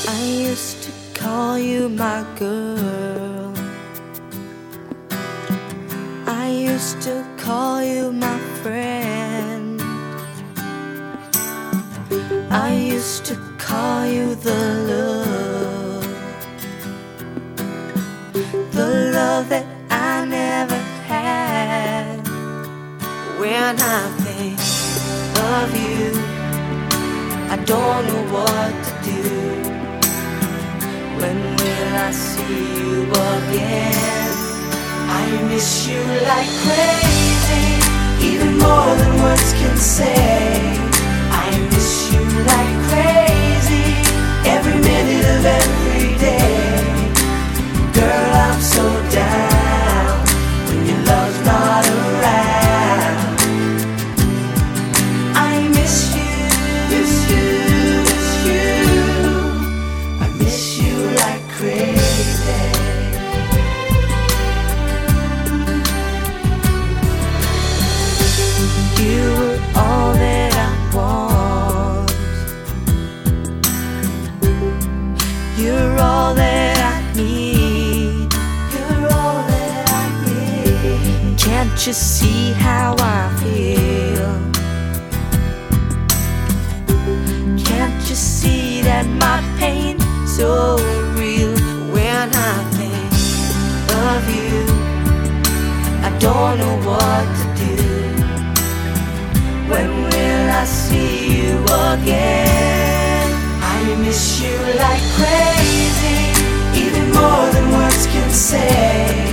I used to call you my girl. I used to call you my friend. I used to call you the love that I never had. When I think of you, I don't know what to do. When will I see you again? I miss you like crazy, even more than words can say. I miss you like crazy, every minute of every day. Girl, I'm so down when your love's not around. I miss you, miss you, miss you. I miss you like crazy. You were all that I want. You're all that I need. You're all that I need. Can't you see how I feel? Can't you see that my pain's so real? When I think of you, I don't know what to do. When will I see you again? I miss you like crazy, even more than words can say.